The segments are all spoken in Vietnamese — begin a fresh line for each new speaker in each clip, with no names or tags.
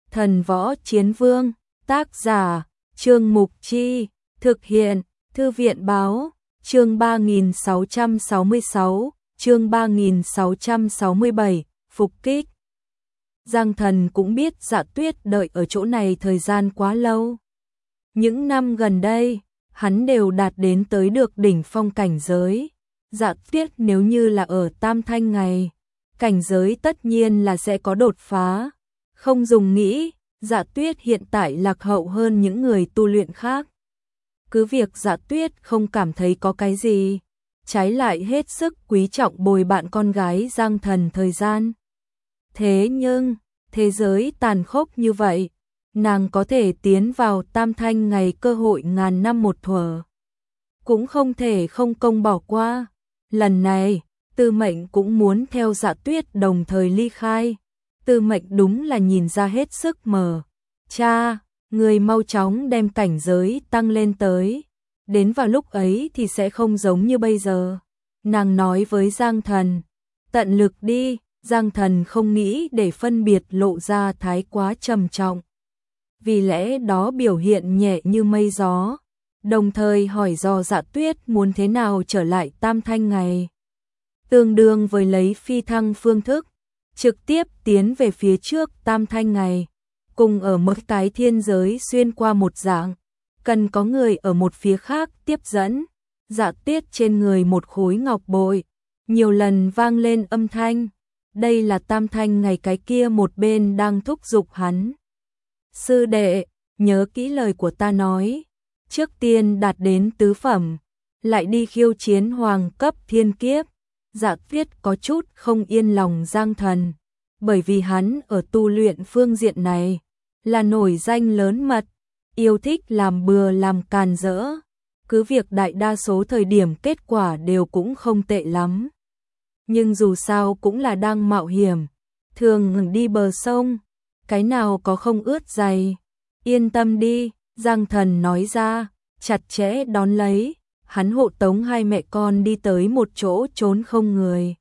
Thần Võ Chiến Vương, tác giả, Trương Mục Chi, thực hiện, Thư viện Báo, chương 3666, chương 3667, phục kích. Giang Thần cũng biết Dạ Tuyết đợi ở chỗ này thời gian quá lâu. Những năm gần đây, hắn đều đạt đến tới được đỉnh phong cảnh giới. Dạ Tuyết nếu như là ở Tam Thanh ngày, cảnh giới tất nhiên là sẽ có đột phá. Không dùng nghĩ, Dạ Tuyết hiện tại lạc hậu hơn những người tu luyện khác. Cứ việc Dạ Tuyết không cảm thấy có cái gì, trái lại hết sức quý trọng bồi bạn con gái Giang Thần thời gian. Thế nhưng, thế giới tàn khốc như vậy, nàng có thể tiến vào Tam Thanh ngày cơ hội ngàn năm một thuở. Cũng không thể không công bỏ qua. Lần này, Tư Mệnh cũng muốn theo Dạ Tuyết đồng thời ly khai. Tư Mệnh đúng là nhìn ra hết sức mờ. Cha, người mau chóng đem cảnh giới tăng lên tới. Đến vào lúc ấy thì sẽ không giống như bây giờ. Nàng nói với Giang Thần, tận lực đi. Giang Thần không nghĩ để phân biệt lộ ra thái quá trầm trọng. Vì lẽ đó biểu hiện nhẹ như mây gió. Đồng thời hỏi do Dạ Tuyết muốn thế nào trở lại Tam Thanh ngày. Tương đương với lấy phi thăng phương thức, trực tiếp tiến về phía trước Tam Thanh ngày. Cùng ở một cái thiên giới xuyên qua một dạng, cần có người ở một phía khác tiếp dẫn. Dạ Tuyết trên người một khối ngọc bội, nhiều lần vang lên âm thanh. Đây là Tam Thanh ngày cái kia một bên đang thúc giục hắn. Sư đệ, nhớ kỹ lời của ta nói. Trước tiên đạt đến tứ phẩm, lại đi khiêu chiến hoàng cấp thiên kiếp. Dạ Tuyết có chút không yên lòng Giang Thần, bởi vì hắn ở tu luyện phương diện này là nổi danh lớn mật, yêu thích làm bừa làm càn rỡ. Cứ việc đại đa số thời điểm kết quả đều cũng không tệ lắm. Nhưng dù sao cũng là đang mạo hiểm, thường đi bờ sông, cái nào có không ướt giày. Yên tâm đi, Giang Thần nói ra, chặt chẽ đón lấy, hắn hộ tống hai mẹ con đi tới một chỗ trốn không người.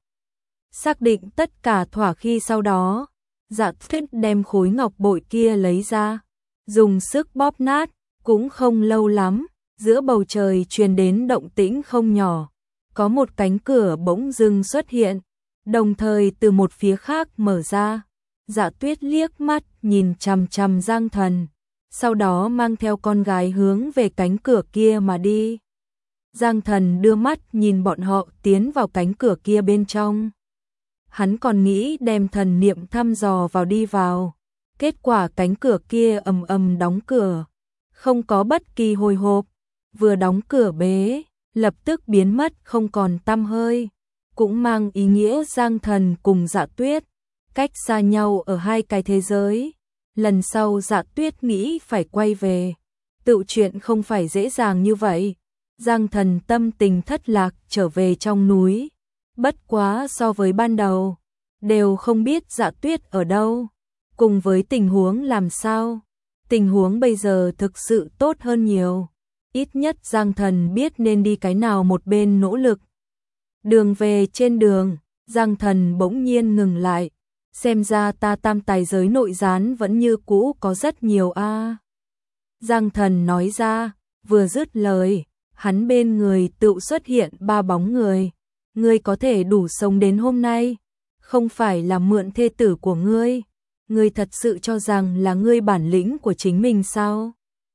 Xác định tất cả thỏa khi sau đó, Dạ Tuyết đem khối ngọc bội kia lấy ra, dùng sức bóp nát, cũng không lâu lắm, giữa bầu trời truyền đến động tĩnh không nhỏ. Có một cánh cửa bỗng dưng xuất hiện, đồng thời từ một phía khác mở ra. Dạ Tuyết liếc mắt nhìn chằm chằm Giang Thần, sau đó mang theo con gái hướng về cánh cửa kia mà đi. Giang Thần đưa mắt nhìn bọn họ tiến vào cánh cửa kia bên trong. Hắn còn nghĩ đem thần niệm thăm dò vào đi vào. Kết quả cánh cửa kia ầm ầm đóng cửa, không có bất kỳ hồi hộp, vừa đóng cửa bế, lập tức biến mất không còn tăm hơi, cũng mang ý nghĩa Giang Thần cùng Dạ Tuyết cách xa nhau ở hai cái thế giới. Lần sau Dạ Tuyết nghĩ phải quay về, tự chuyện không phải dễ dàng như vậy. Giang Thần tâm tình thất lạc trở về trong núi, bất quá so với ban đầu, đều không biết Dạ Tuyết ở đâu, cùng với tình huống làm sao. Tình huống bây giờ thực sự tốt hơn nhiều. Ít nhất Giang Thần biết nên đi cái nào một bên nỗ lực. Đường về trên đường, Giang Thần bỗng nhiên ngừng lại. Xem ra ta tam tài giới nội gián vẫn như cũ có rất nhiều a. Giang Thần nói ra, vừa dứt lời, hắn bên người tự xuất hiện ba bóng người. Ngươi có thể đủ sống đến hôm nay, không phải là mượn thê tử của ngươi. Ngươi thật sự cho rằng là ngươi bản lĩnh của chính mình sao?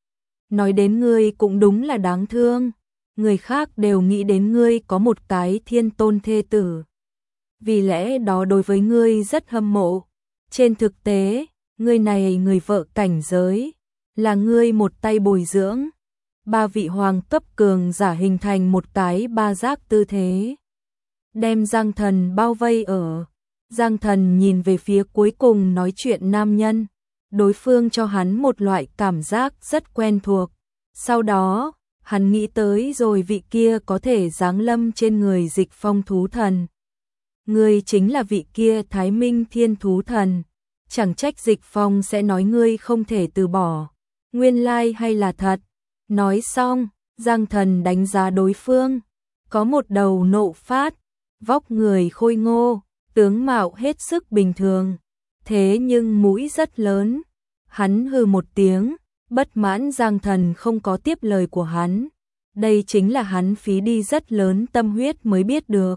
Nói đến ngươi cũng đúng là đáng thương. Người khác đều nghĩ đến ngươi có một cái thiên tôn thê tử, vì lẽ đó đối với ngươi rất hâm mộ. Trên thực tế, ngươi này người vợ cảnh giới, là ngươi một tay bồi dưỡng. Ba vị hoàng cấp cường giả hình thành một cái ba giác tư thế, đem Giang Thần bao vây ở. Giang Thần nhìn về phía cuối cùng nói chuyện nam nhân, đối phương cho hắn một loại cảm giác rất quen thuộc. Sau đó, hắn nghĩ tới rồi vị kia có thể giáng lâm trên người Dịch Phong thú thần. Ngươi chính là vị kia Thái Minh Thiên thú thần. Chẳng trách Dịch Phong sẽ nói ngươi không thể từ bỏ. Nguyên lai hay là thật? Nói xong, Giang Thần đánh giá đối phương. Có một đầu nộ phát, vóc người khôi ngô, tướng mạo hết sức bình thường. Thế nhưng mũi rất lớn. Hắn hừ một tiếng, bất mãn Giang Thần không có tiếp lời của hắn. Đây chính là hắn phí đi rất lớn tâm huyết mới biết được.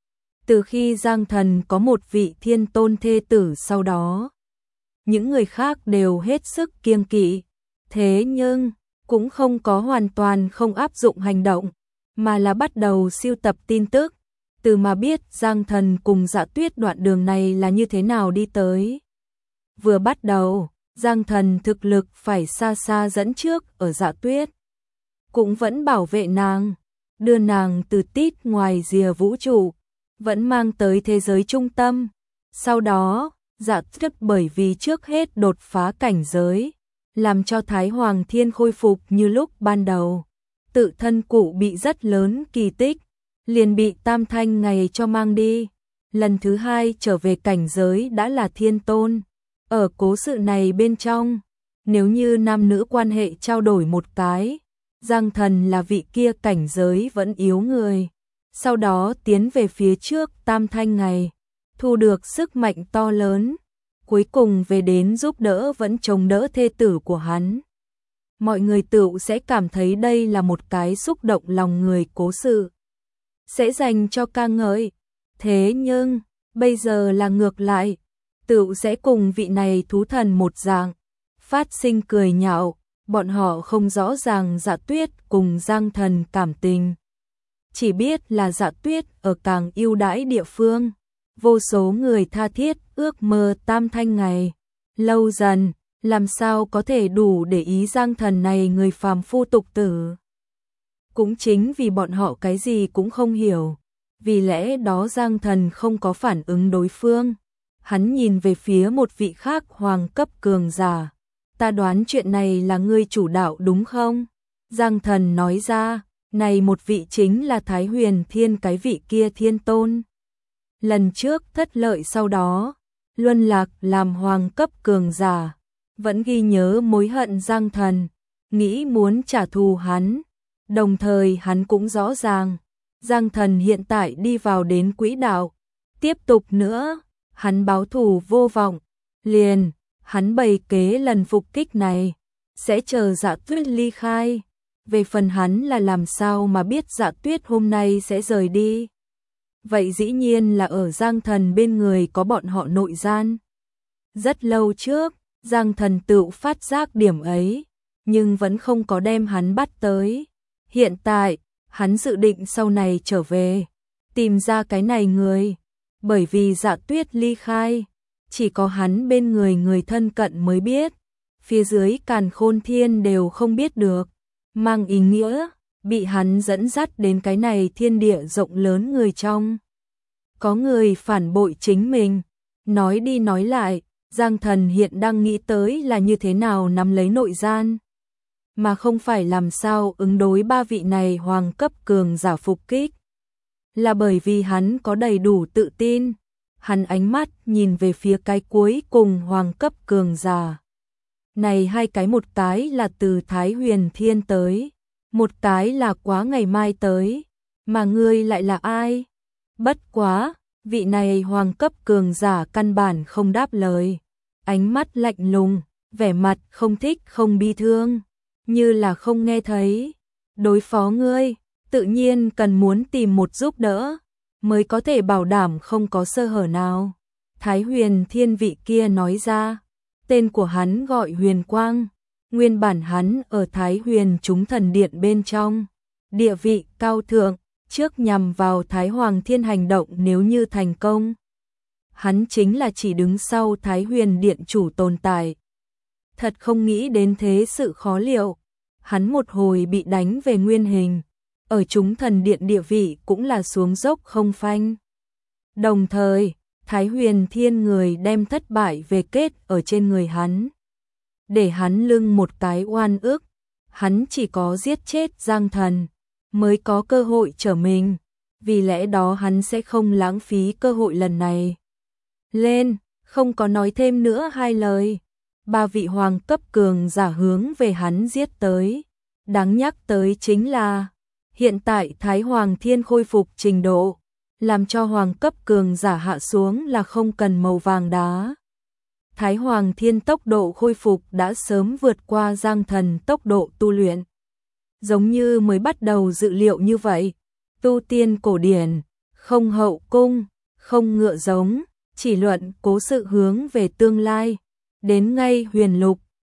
Từ khi Giang Thần có một vị thiên tôn thê tử sau đó, những người khác đều hết sức kiêng kỵ. Thế nhưng, cũng không có hoàn toàn không áp dụng hành động, mà là bắt đầu sưu tập tin tức, từ mà biết Giang Thần cùng Dạ Tuyết đoạn đường này là như thế nào đi tới. Vừa bắt đầu, Giang Thần thực lực phải xa xa dẫn trước ở Dạ Tuyết, cũng vẫn bảo vệ nàng, đưa nàng từ tít ngoài rìa vũ trụ, vẫn mang tới thế giới trung tâm. Sau đó, Dạ Tuyết bởi vì trước hết đột phá cảnh giới, làm cho Thái Hoàng Thiên khôi phục như lúc ban đầu. Tự thân cụ bị rất lớn kỳ tích, liền bị Tam Thanh ngày cho mang đi. Lần thứ hai trở về cảnh giới đã là thiên tôn. Ở cố sự này bên trong, nếu như nam nữ quan hệ trao đổi một cái, Giang Thần là vị kia cảnh giới vẫn yếu người. Sau đó tiến về phía trước Tam Thanh ngày, thu được sức mạnh to lớn, cuối cùng về đến giúp đỡ vẫn chống đỡ thê tử của hắn. Mọi người tựu sẽ cảm thấy đây là một cái xúc động lòng người cố sự, sẽ dành cho ca ngợi. Thế nhưng, bây giờ là ngược lại, tựu sẽ cùng vị này thú thần một dạng, phát sinh cười nhạo, bọn họ không rõ ràng Dạ Tuyết cùng Giang Thần cảm tình. Chỉ biết là Dạ Tuyết ở càng ưu đãi địa phương, vô số người tha thiết ước mơ Tam Thanh ngày. Lâu dần, làm sao có thể đủ để ý Giang Thần này người phàm phu tục tử. Cũng chính vì bọn họ cái gì cũng không hiểu, vì lẽ đó Giang Thần không có phản ứng đối phương. Hắn nhìn về phía một vị khác hoàng cấp cường giả. Ta đoán chuyện này là ngươi chủ đạo đúng không? Giang Thần nói ra, này một vị chính là Thái Huyền Thiên, cái vị kia thiên tôn. Lần trước thất lợi sau đó, luân lạc làm hoàng cấp cường giả, vẫn ghi nhớ mối hận Giang Thần, nghĩ muốn trả thù hắn. Đồng thời hắn cũng rõ ràng, Giang Thần hiện tại đi vào đến quỹ đạo, tiếp tục nữa, hắn báo thù vô vọng, liền, hắn bày kế lần phục kích này, sẽ chờ Dạ Tuyết ly khai. Về phần hắn là làm sao mà biết Dạ Tuyết hôm nay sẽ rời đi. Vậy dĩ nhiên là ở Giang Thần bên người có bọn họ nội gian. Rất lâu trước, Giang Thần tự phát giác điểm ấy, nhưng vẫn không có đem hắn bắt tới. Hiện tại, hắn dự định sau này trở về, tìm ra cái này người. Bởi vì Dạ Tuyết ly khai, chỉ có hắn bên người người thân cận mới biết, phía dưới càn khôn thiên đều không biết được, mang ý nghĩa, bị hắn dẫn dắt đến cái này thiên địa rộng lớn người trong. Có người phản bội chính mình, nói đi nói lại, Giang Thần hiện đang nghĩ tới là như thế nào nắm lấy nội gian, mà không phải làm sao ứng đối ba vị này hoàng cấp cường giả phục kích. Là bởi vì hắn có đầy đủ tự tin, hắn ánh mắt nhìn về phía cái cuối cùng hoàng cấp cường giả. Này hai cái, một cái là từ Thái Huyền Thiên tới, một cái là quá ngày mai tới, mà ngươi lại là ai? Bất quá, vị này hoàng cấp cường giả căn bản không đáp lời, ánh mắt lạnh lùng, vẻ mặt không thích không bi thương, như là không nghe thấy. Đối phó ngươi, tự nhiên cần muốn tìm một giúp đỡ, mới có thể bảo đảm không có sơ hở nào. Thái Huyền Thiên vị kia nói ra, tên của hắn gọi Huyền Quang, nguyên bản hắn ở Thái Huyền Chúng Thần Điện bên trong, địa vị cao thượng, trước nhằm vào Thái Hoàng Thiên hành động nếu như thành công. Hắn chính là chỉ đứng sau Thái Huyền Điện chủ tồn tại. Thật không nghĩ đến thế sự khó liệu, hắn một hồi bị đánh về nguyên hình, ở Chúng Thần Điện địa vị cũng là xuống dốc không phanh. Đồng thời, Thái Huyền Thiên người đem thất bại về kết ở trên người hắn, để hắn lưng một cái oan ức. Hắn chỉ có giết chết Giang Thần mới có cơ hội trở mình, vì lẽ đó hắn sẽ không lãng phí cơ hội lần này. Lên, không có nói thêm nữa hai lời, ba vị hoàng cấp cường giả hướng về hắn giết tới. Đáng nhắc tới chính là, hiện tại Thái Hoàng Thiên khôi phục trình độ, làm cho hoàng cấp cường giả hạ xuống là không cần màu vàng đá. Thái Hoàng Thiên tốc độ khôi phục đã sớm vượt qua Giang Thần tốc độ tu luyện. Giống như mới bắt đầu dự liệu như vậy, tu tiên cổ điển, không hậu cung, không ngựa giống, chỉ luận cố sự hướng về tương lai. Đến ngay huyền lục,